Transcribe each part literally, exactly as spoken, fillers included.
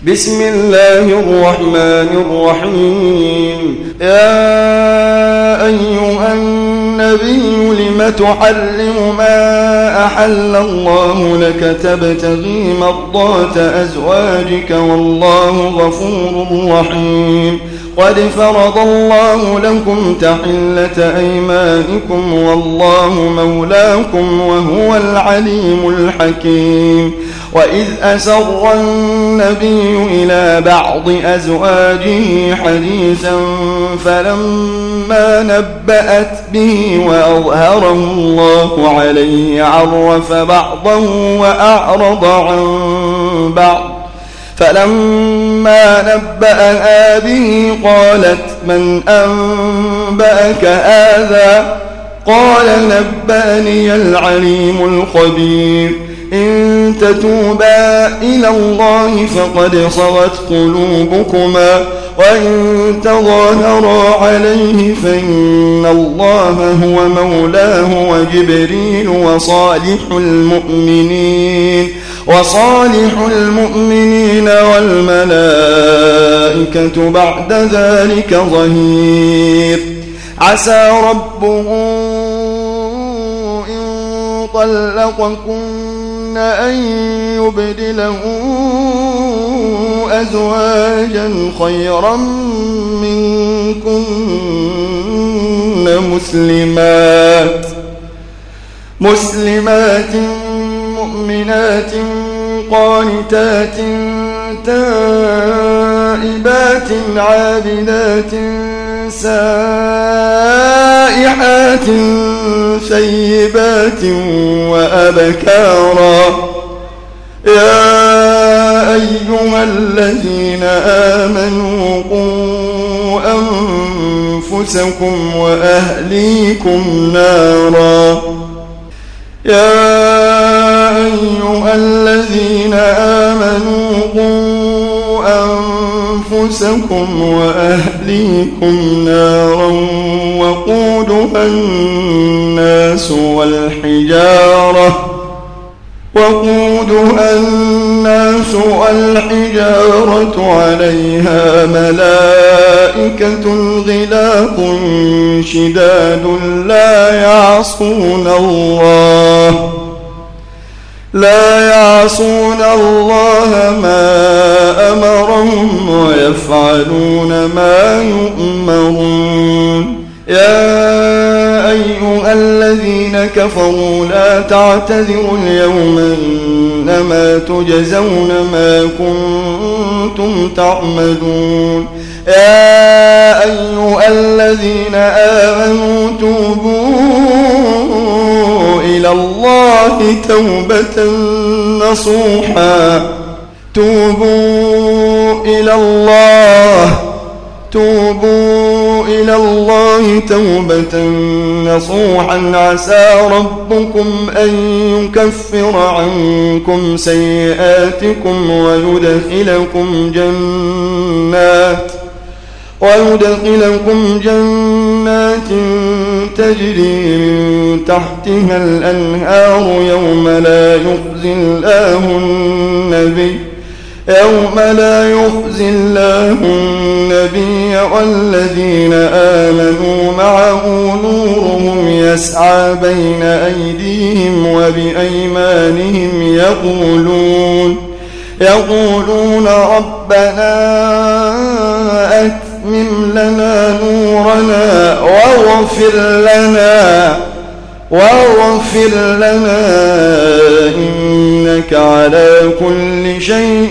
بسم الله الرحمن الرحيم. يا أيها النبي لم تحرم ما أحل الله لك تبتغي مرضات أزواجك والله غفور رحيم. قد فرض الله لكم تحلة أيمانكم والله مولاكم وهو العليم الحكيم. وإذ أسر النبي إلى بعض أزواجه حديثا فلما نبأت به وأظهره الله عليه عرف بعضه وأعرض عن بعض. فلما نبأها به قالت من أنبأك هذا؟ قال نبأني العليم الخبير. إن تتوبا إلى الله فقد صغت قلوبكما وإن تظاهرا عليه فإن الله هو مولاه وجبريل وصالح المؤمنين وصالح المؤمنين والملائكة بعد ذلك ظهير. عسى ربه إن طلقكن أن يبدله أزواجا خيرا منكن مسلمات مسلمات مؤمنات قانتات تائبات عابدات سائحات ثيبات وأبكارا. يا أيها الذين آمنوا قوا أنفسكم وأهليكم نارا يا أيها الذين آمنوا قوا أنفسكم وأهليكم نارا وقودها الناس والحجارة وقودها الناس والحجارة عليها ملائكة غلاظ شداد لا يعصون الله لا يعصون الله ما أمرهم ويفعلون ما يؤمرون. يا أيها الذين كفروا لا تعتذروا اليوم إنما تجزون ما كنتم تعملون. يا أيها الذين آمنوا توبوا إلى الله توبة نصوحا توبوا إلى الله توبوا إلى الله توبة نصوحا عسى ربكم أن يكفر عنكم سيئاتكم ويدخلكم جنات ويدخلكم جنات تجري من تحتها الأنهار يوم لا يخزي الله النبي يوم لا يخزي الله النبي والذين آمنوا معه نورهم يسعى بين أيديهم وبأيمانهم يقولون يقولون ربنا أتمم لنا نورنا واغفر لنا واغفر لنا إنك على كل شيء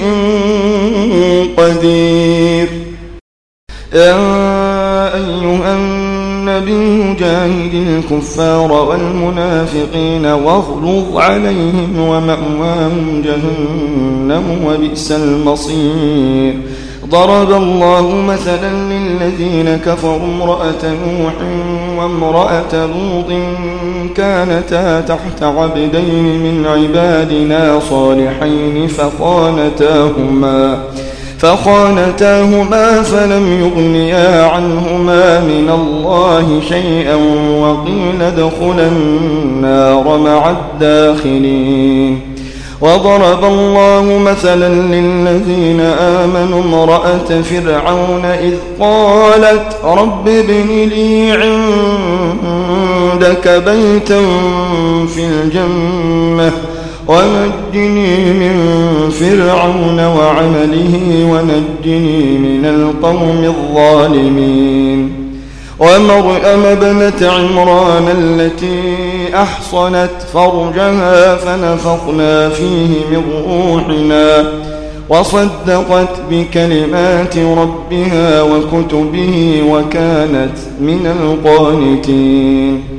قدير. يا أيها النبي جاهد الكفار والمنافقين واغلظ عليهم ومأواهم جهنم وبئس المصير. ضرب الله مثلا للذين كفروا امرأة نوح وامرأة لوط كانتا تحت عبدين من عبادنا صالحين فخانتاهما فخانتاهما فلم يغنيا عنهما من الله شيئا وقيل ادخلا النار مع الداخلين. وضرب الله مثلا للذين آمنوا امرأة فرعون إذ قالت رب ابن لي عندك بيتا في الجنة ونجني من فرعون وعمله ونجني من القوم الظالمين ومريم ابنة عمران التي أحصنت فرجها فنفخنا فيه من روحنا وصدقت بكلمات ربها وكتبه وكانت من القانتين